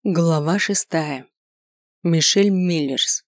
Глава 6. Мишель Миллерс.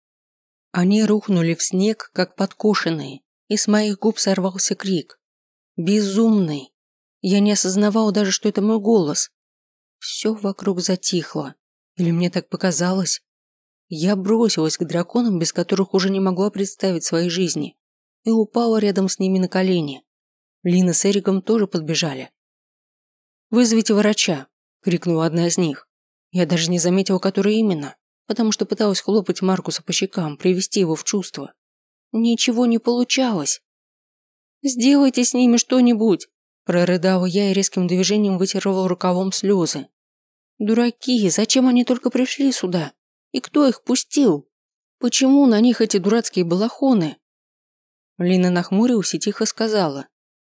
Они рухнули в снег, как подкошенные, и с моих губ сорвался крик. Безумный. Я не осознавала даже, что это мой голос. Все вокруг затихло. Или мне так показалось? Я бросилась к драконам, без которых уже не могла представить своей жизни, и упала рядом с ними на колени. Лина с Эриком тоже подбежали. «Вызовите врача!» – крикнула одна из них. Я даже не заметила, который именно, потому что пыталась хлопать Маркуса по щекам, привести его в чувство. Ничего не получалось. «Сделайте с ними что-нибудь!» – прорыдала я и резким движением вытерла рукавом слезы. «Дураки, зачем они только пришли сюда? И кто их пустил? Почему на них эти дурацкие балахоны?» Лина нахмурилась и тихо сказала.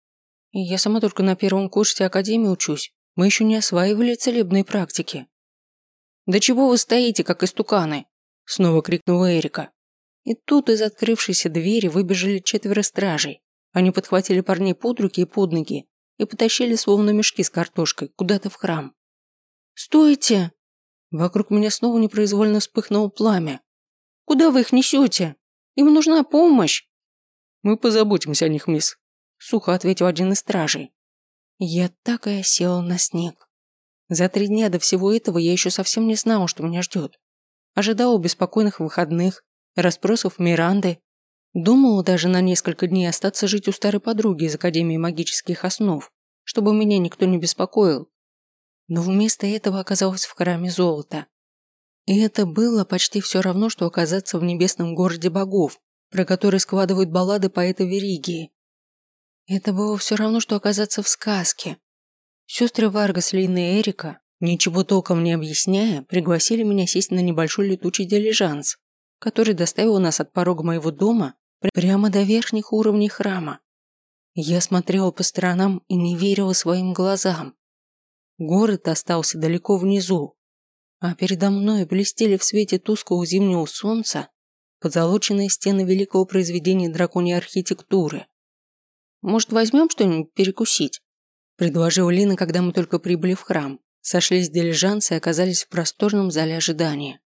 «Я сама только на первом курсе академии учусь. Мы еще не осваивали целебные практики». «Да чего вы стоите, как истуканы?» – снова крикнула Эрика. И тут из открывшейся двери выбежали 4 стражей. Они подхватили парней под руки и под ноги и потащили, словно мешки с картошкой, куда-то в храм. «Стойте!» Вокруг меня снова непроизвольно вспыхнуло пламя. «Куда вы их несете? Им нужна помощь!» «Мы позаботимся о них, мисс», – сухо ответил один из стражей. Я так и осела на снег. За 3 дня до всего этого я еще совсем не знала, что меня ждет. Ожидала беспокойных выходных, расспросов Миранды. Думала даже на несколько дней остаться жить у старой подруги из Академии магических основ, чтобы меня никто не беспокоил. Но вместо этого оказалась в храме золота. И это было почти все равно, что оказаться в небесном городе богов, про который складывают баллады поэта Веригии. Это было все равно, что оказаться в сказке. Сестры Варгас, Лина и Эрика, ничего толком не объясняя, пригласили меня сесть на небольшой летучий дилижанс, который доставил нас от порога моего дома прямо до верхних уровней храма. Я смотрела по сторонам и не верила своим глазам. Город остался далеко внизу, а передо мной блестели в свете тусклого зимнего солнца позолоченные стены великого произведения драконьей архитектуры. «Может, возьмем что-нибудь перекусить?» – предложила Лина, когда мы только прибыли в храм, сошлись с дилижанса и оказались в просторном зале ожидания.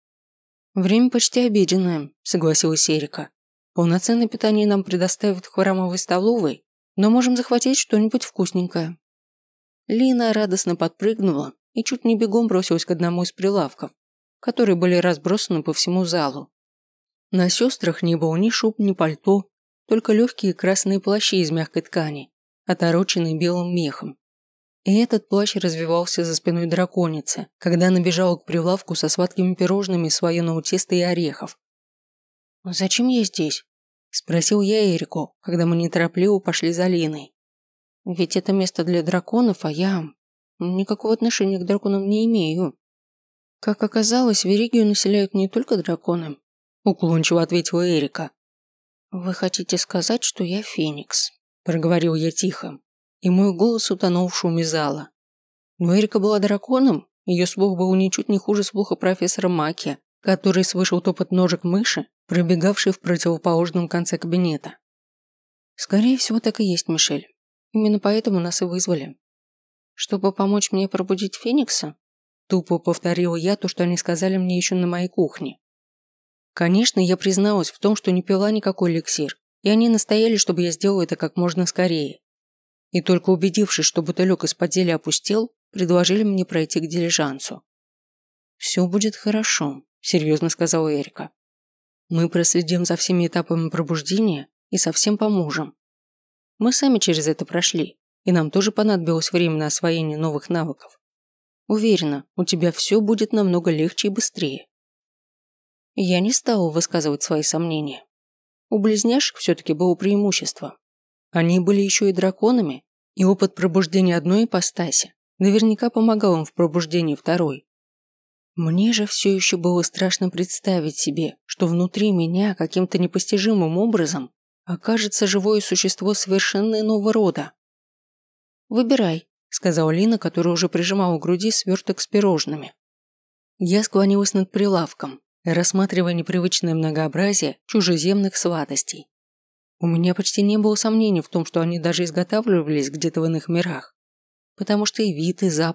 «Время почти обеденное», – согласилась Эрика. «Полноценное питание нам предоставят в храмовой столовой, но можем захватить что-нибудь вкусненькое». Лина радостно подпрыгнула и чуть не бегом бросилась к одному из прилавков, которые были разбросаны по всему залу. На сестрах не было ни шуб, ни пальто, только легкие красные плащи из мягкой ткани, отороченные белым мехом. И этот плащ развивался за спиной драконицы, когда она бежала к прилавку со сладкими пирожными из слоеного теста и орехов. «Зачем я здесь?» – спросил я Эрику, когда мы неторопливо пошли за Линой. «Ведь это место для драконов, а я никакого отношения к драконам не имею». «Как оказалось, Веригию населяют не только драконы», – уклончиво ответила Эрика. «Вы хотите сказать, что я Феникс?» – проговорил я тихо, и мой голос утонул в шуме зала. Но Эрика была драконом, ее слух был ничуть не хуже слуха профессора Маки, который слышал топот ножек мыши, пробегавшей в противоположном конце кабинета. «Скорее всего, так и есть, Мишель. Именно поэтому нас и вызвали. Чтобы помочь мне пробудить Феникса?» Тупо повторила я то, что они сказали мне еще на моей кухне. Конечно, я призналась в том, что не пила никакой эликсир, и они настояли, чтобы я сделала это как можно скорее. И только убедившись, что бутылек из-под зелья опустел, предложили мне пройти к дилижансу. «Все будет хорошо», – серьезно сказала Эрика. «Мы проследим за всеми этапами пробуждения и совсем поможем. Мы сами через это прошли, и нам тоже понадобилось время на освоение новых навыков. Уверена, у тебя все будет намного легче и быстрее». Я не стала высказывать свои сомнения. У близняшек все-таки было преимущество. Они были еще и драконами, и опыт пробуждения одной ипостаси наверняка помогал им в пробуждении второй. Мне же все еще было страшно представить себе, что внутри меня каким-то непостижимым образом окажется живое существо совершенно иного рода. «Выбирай», – сказала Лина, которая уже прижимала к груди сверток с пирожными. Я склонилась над прилавком, рассматривая непривычное многообразие чужеземных сладостей. У меня почти не было сомнений в том, что они даже изготавливались где-то в иных мирах, потому что и вид, и запах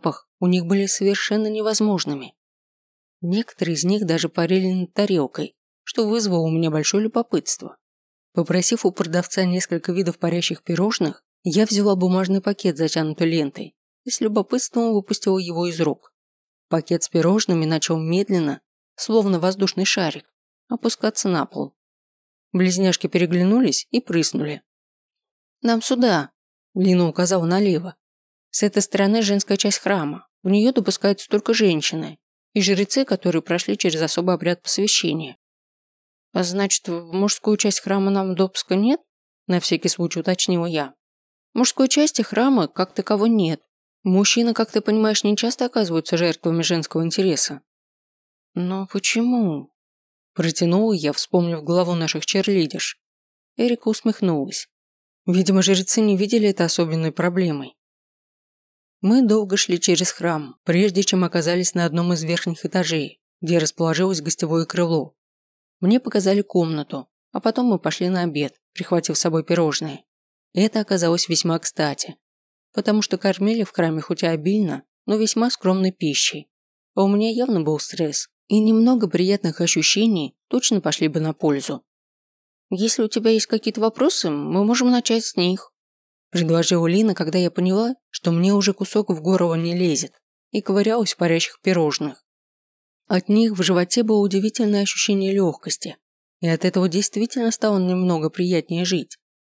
у них были совершенно невозможными. Некоторые из них даже парили над тарелкой, что вызвало у меня большое любопытство. Попросив у продавца несколько видов парящих пирожных, я взяла бумажный пакет, затянутый лентой, и с любопытством выпустила его из рук. Пакет с пирожными начал медленно, словно воздушный шарик, опускаться на пол. Близняшки переглянулись и прыснули. «Нам сюда», – Лина указала налево. «С этой стороны женская часть храма. В нее допускаются только женщины и жрецы, которые прошли через особый обряд посвящения». «А значит, в мужскую часть храма нам допуска нет?» – на всякий случай уточнила я. «Мужской части храма как таковой нет. Мужчины, как ты понимаешь, не часто оказываются жертвами женского интереса». «Но почему?» – протянула я, вспомнив главу наших черлидерш. Эрика усмехнулась. Видимо, жрецы не видели это особенной проблемой. Мы долго шли через храм, прежде чем оказались на одном из верхних этажей, где расположилось гостевое крыло. Мне показали комнату, а потом мы пошли на обед, прихватив с собой пирожные. Это оказалось весьма кстати, потому что кормили в храме хоть и обильно, но весьма скромной пищей. А у меня явно был стресс, и немного приятных ощущений точно пошли бы на пользу. «Если у тебя есть какие-то вопросы, мы можем начать с них», – предложила Лина, когда я поняла, что мне уже кусок в горло не лезет, и ковырялась в парящих пирожных. От них в животе было удивительное ощущение легкости, и от этого действительно стало немного приятнее жить.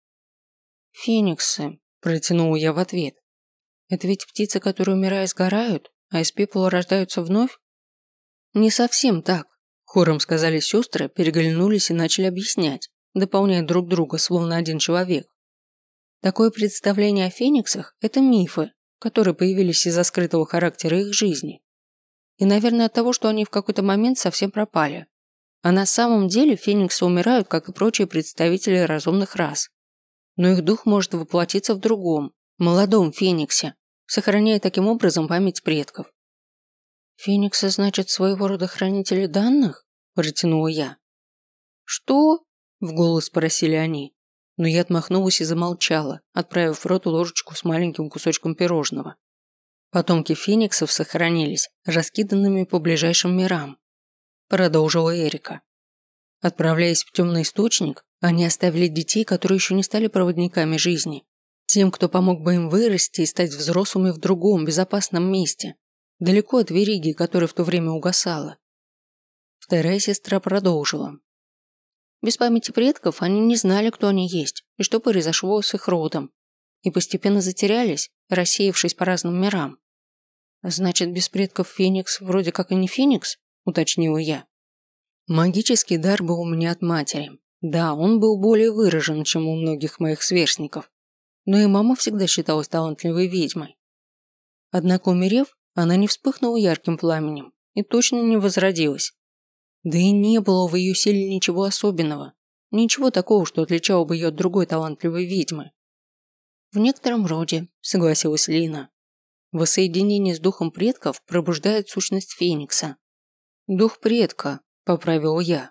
«Фениксы», – протянула я в ответ. «Это ведь птицы, которые, умирая, сгорают, а из пепла рождаются вновь?» «Не совсем так», – хором сказали сестры, переглянулись и начали объяснять, дополняя друг друга, словно один человек. Такое представление о фениксах – это мифы, которые появились из-за скрытого характера их жизни. И, наверное, от того, что они в какой-то момент совсем пропали. А на самом деле фениксы умирают, как и прочие представители разумных рас. Но их дух может воплотиться в другом, молодом фениксе, сохраняя таким образом память предков. «Фениксы, значит, своего рода хранители данных?» – протянула я. «Что?» – в голос спросили они. Но я отмахнулась и замолчала, отправив в рот ложечку с маленьким кусочком пирожного. Потомки фениксов сохранились, раскиданными по ближайшим мирам. Продолжила Эрика. Отправляясь в темный источник, они оставили детей, которые еще не стали проводниками жизни. Тем, кто помог бы им вырасти и стать взрослыми в другом, безопасном месте. Далеко от вериги, которая в то время угасала. Вторая сестра продолжила. Без памяти предков они не знали, кто они есть и что произошло с их родом. И постепенно затерялись, рассеявшись по разным мирам. «Значит, без предков Феникс вроде как и не Феникс?» – уточнила я. Магический дар был у меня от матери. Да, он был более выражен, чем у многих моих сверстников. Но и мама всегда считалась талантливой ведьмой. Однако, умерев, она не вспыхнула ярким пламенем и точно не возродилась. Да и не было в ее силе ничего особенного. Ничего такого, что отличало бы ее от другой талантливой ведьмы. «В некотором роде», – согласилась Лина. «Воссоединение с духом предков пробуждает сущность Феникса». «Дух предка», – поправила я.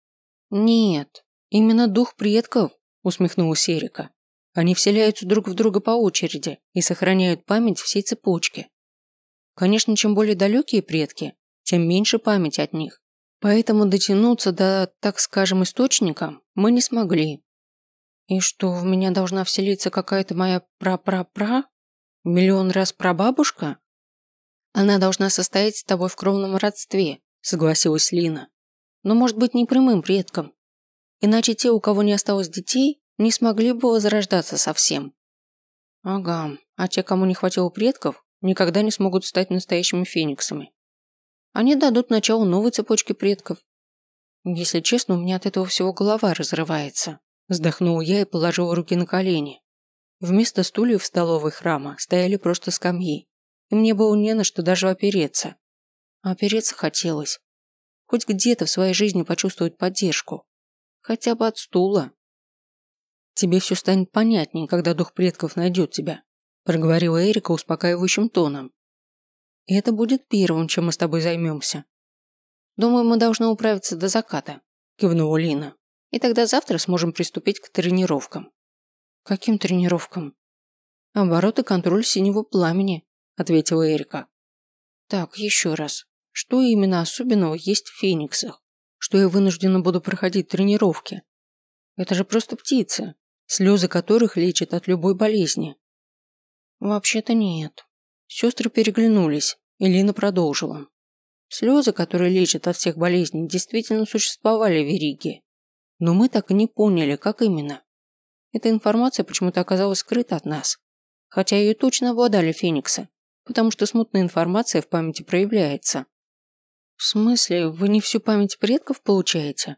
«Нет, именно дух предков», – усмехнулась Эрика. «Они вселяются друг в друга по очереди и сохраняют память всей цепочки. Конечно, чем более далекие предки, тем меньше память от них. Поэтому дотянуться до, так скажем, источника мы не смогли». «И что, в меня должна вселиться какая-то моя пра-пра-пра? Миллион раз прабабушка?» «Она должна состоять с тобой в кровном родстве», – согласилась Лина. «Но, может быть, не прямым предком. Иначе те, у кого не осталось детей, не смогли бы возрождаться совсем». «Ага, а те, кому не хватило предков, никогда не смогут стать настоящими фениксами. Они дадут начало новой цепочке предков. Если честно, у меня от этого всего голова разрывается». Вздохнула я и положила руки на колени. Вместо стульев в столовой храма стояли просто скамьи, и мне было не на что даже опереться. А опереться хотелось. Хоть где-то в своей жизни почувствовать поддержку. Хотя бы от стула. «Тебе все станет понятнее, когда дух предков найдет тебя», проговорила Эрика успокаивающим тоном. «И это будет первым, чем мы с тобой займемся». «Думаю, мы должны управиться до заката», кивнула Лина. «И тогда завтра сможем приступить к тренировкам». «Каким тренировкам?» «Оборот и контроль синего пламени», ответила Эрика. Так, еще раз. Что именно особенного есть в фениксах? Что я вынуждена буду проходить тренировки? Это же просто птицы, слезы которых лечат от любой болезни. Вообще-то нет. Сестры переглянулись, и Лина продолжила. Слезы, которые лечат от всех болезней, действительно существовали в Вериге. Но мы так и не поняли, как именно. Эта информация почему-то оказалась скрыта от нас. Хотя ее точно обладали фениксы, потому что смутная информация в памяти проявляется. В смысле, вы не всю память предков получаете?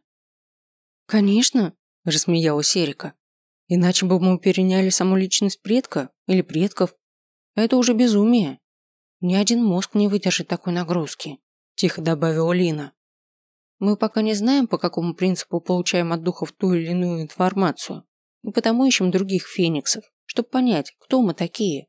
Конечно, рассмеялась Эрика. Иначе бы мы переняли саму личность предка или предков. Это уже безумие. Ни один мозг не выдержит такой нагрузки, тихо добавила Лина. Мы пока не знаем, по какому принципу получаем от духов ту или иную информацию, и потому ищем других фениксов, чтобы понять, кто мы такие.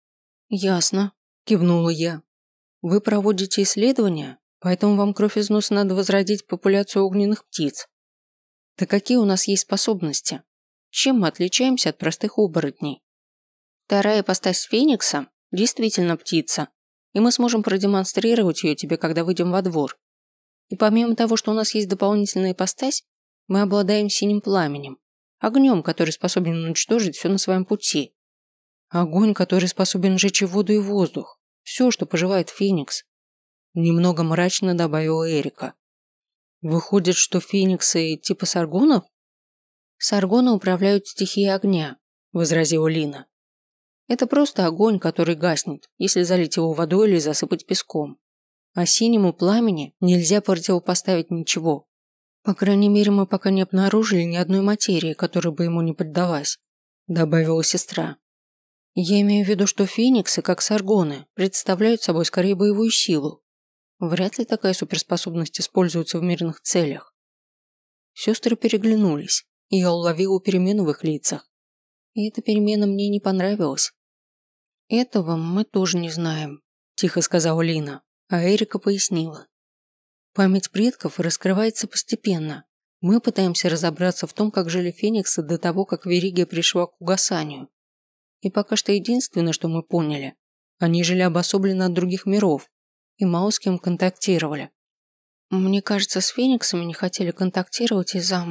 Ясно, кивнула я. Вы проводите исследования, поэтому вам кровь из носа надо возродить популяцию огненных птиц. Да какие у нас есть способности? Чем мы отличаемся от простых оборотней? Вторая ипостась феникса действительно птица, и мы сможем продемонстрировать ее тебе, когда выйдем во двор. И помимо того, что у нас есть дополнительная ипостась, мы обладаем синим пламенем, огнем, который способен уничтожить все на своем пути. Огонь, который способен сжечь и воду, и воздух. Все, что пожелает феникс. Немного мрачно добавила Эрика. Выходит, что фениксы типа саргонов? Саргоны управляют стихией огня, возразила Лина. Это просто огонь, который гаснет, если залить его водой или засыпать песком. А синему пламени нельзя противопоставить ничего. По крайней мере, мы пока не обнаружили ни одной материи, которая бы ему не поддалась, добавила сестра. Я имею в виду, что фениксы, как саргоны, представляют собой скорее боевую силу. Вряд ли такая суперспособность используется в мирных целях. Сестры переглянулись, и я уловила перемену в их лицах. И эта перемена мне не понравилась. Этого мы тоже не знаем, тихо сказала Лина, а Эрика пояснила. Память предков раскрывается постепенно. Мы пытаемся разобраться в том, как жили фениксы до того, как Веригия пришла к угасанию. И пока что единственное, что мы поняли, они жили обособленно от других миров и мало с кем контактировали. Мне кажется, с фениксами не хотели контактировать из-за...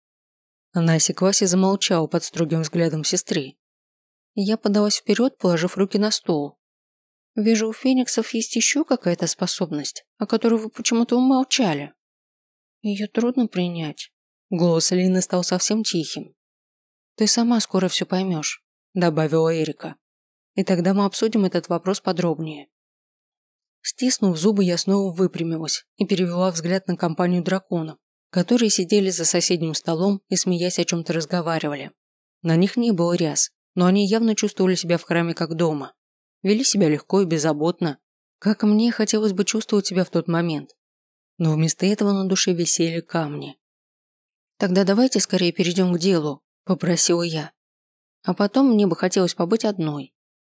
Она осеклась и замолчала под строгим взглядом сестры. Я подалась вперед, положив руки на стол. Вижу, у фениксов есть еще какая-то способность, о которой вы почему-то умолчали. Ее трудно принять. Голос Лины стал совсем тихим. Ты сама скоро все поймешь, добавила Эрика. И тогда мы обсудим этот вопрос подробнее. Стиснув зубы, я снова выпрямилась и перевела взгляд на компанию драконов, которые сидели за соседним столом и, смеясь, о чем-то разговаривали. На них не было ряс, но они явно чувствовали себя в храме как дома. Вели себя легко и беззаботно, как мне хотелось бы чувствовать себя в тот момент. Но вместо этого на душе висели камни. «Тогда давайте скорее перейдем к делу», – попросила я. «А потом мне бы хотелось побыть одной».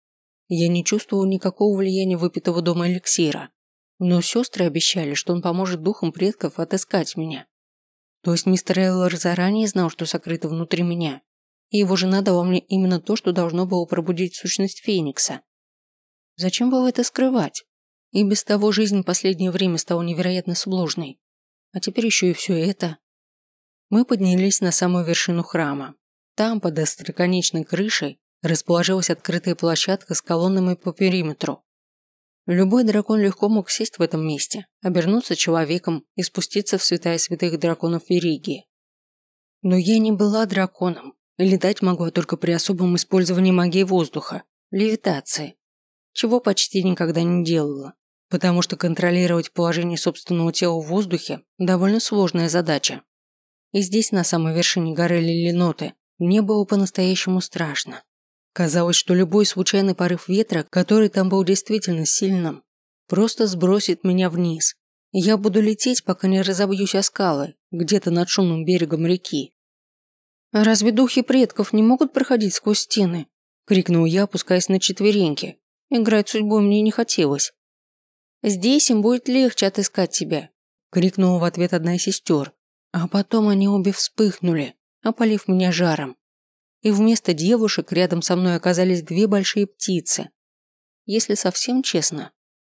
Я не чувствовал никакого влияния выпитого дома эликсира, но сестры обещали, что он поможет духам предков отыскать меня. То есть мистер Эллар заранее знал, что сокрыто внутри меня, и его жена дала мне именно то, что должно было пробудить сущность Феникса. Зачем было это скрывать? И без того жизнь в последнее время стала невероятно сложной. А теперь еще и все это. Мы поднялись на самую вершину храма. Там, под остроконечной крышей, расположилась открытая площадка с колоннами по периметру. Любой дракон легко мог сесть в этом месте, обернуться человеком и спуститься в святая святых драконов Веригии. Но я не была драконом, и летать могла только при особом использовании магии воздуха, левитации, чего почти никогда не делала, потому что контролировать положение собственного тела в воздухе – довольно сложная задача. И здесь, на самой вершине горы Лилиноты, мне было по-настоящему страшно. Казалось, что любой случайный порыв ветра, который там был действительно сильным, просто сбросит меня вниз, и я буду лететь, пока не разобьюсь о скалы, где-то над шумным берегом реки. «Разве духи предков не могут проходить сквозь стены?» – крикнул я, опускаясь на четвереньки. Играть судьбой мне не хотелось. «Здесь им будет легче отыскать тебя», – крикнула в ответ одна из сестер, а потом они обе вспыхнули, опалив меня жаром. И вместо девушек рядом со мной оказались две большие птицы. Если совсем честно,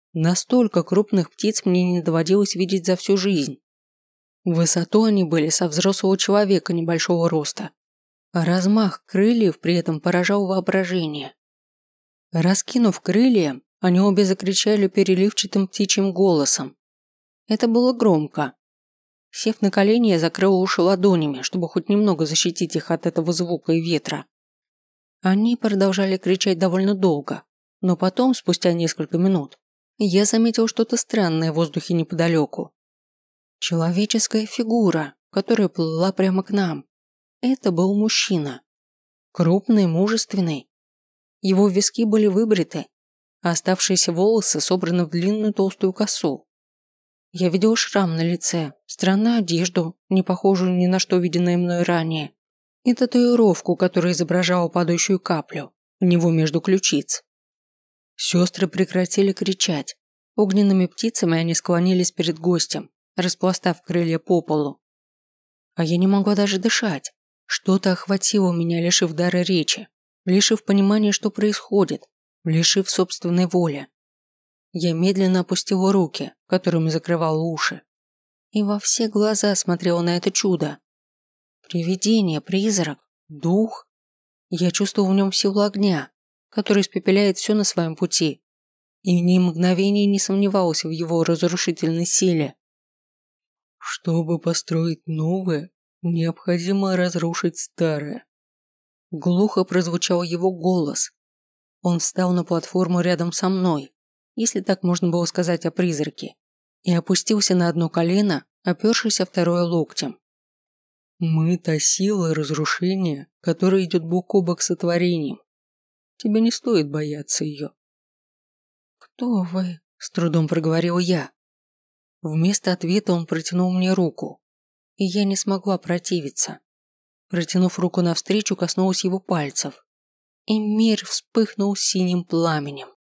Настолько крупных птиц мне не доводилось видеть за всю жизнь. В высоту они были со взрослого человека небольшого роста, а размах крыльев при этом поражал воображение. Раскинув крылья, они обе закричали переливчатым птичьим голосом. Это было громко. Сев на колени, я закрыла уши ладонями, чтобы хоть немного защитить их от этого звука и ветра. Они продолжали кричать довольно долго, но потом, спустя несколько минут, я заметил что-то странное в воздухе неподалеку. Человеческая фигура, которая плыла прямо к нам. Это был мужчина. Крупный, мужественный. Его виски были выбриты, а оставшиеся волосы собраны в длинную толстую косу. Я видел шрам на лице, странную одежду, не похожую ни на что виденное мной ранее, и татуировку, которая изображала падающую каплю у него между ключиц. Сестры прекратили кричать. Огненными птицами они склонились перед гостем, распластав крылья по полу. А я не могла даже дышать. Что-то охватило меня, лишив дара речи, лишив понимания, что происходит, лишив собственной воли. Я медленно опустила руки, которыми закрывала уши, и во все глаза смотрела на это чудо. Привидение, призрак, дух. Я чувствовала в нем силу огня, который испепеляет все на своем пути, и ни мгновения не сомневалась в его разрушительной силе. Чтобы построить новое, необходимо разрушить старое. Глухо прозвучал его голос. Он встал на платформу рядом со мной, если так можно было сказать о призраке, и опустился на одно колено, опершись о второе локтем. Мы та сила разрушения, которая идет бок о бок с сотворением. Тебе не стоит бояться ее. Кто вы? С трудом проговорил я. Вместо ответа он протянул мне руку, и я не смогла противиться. Протянув руку навстречу, коснулась его пальцев, и мир вспыхнул синим пламенем.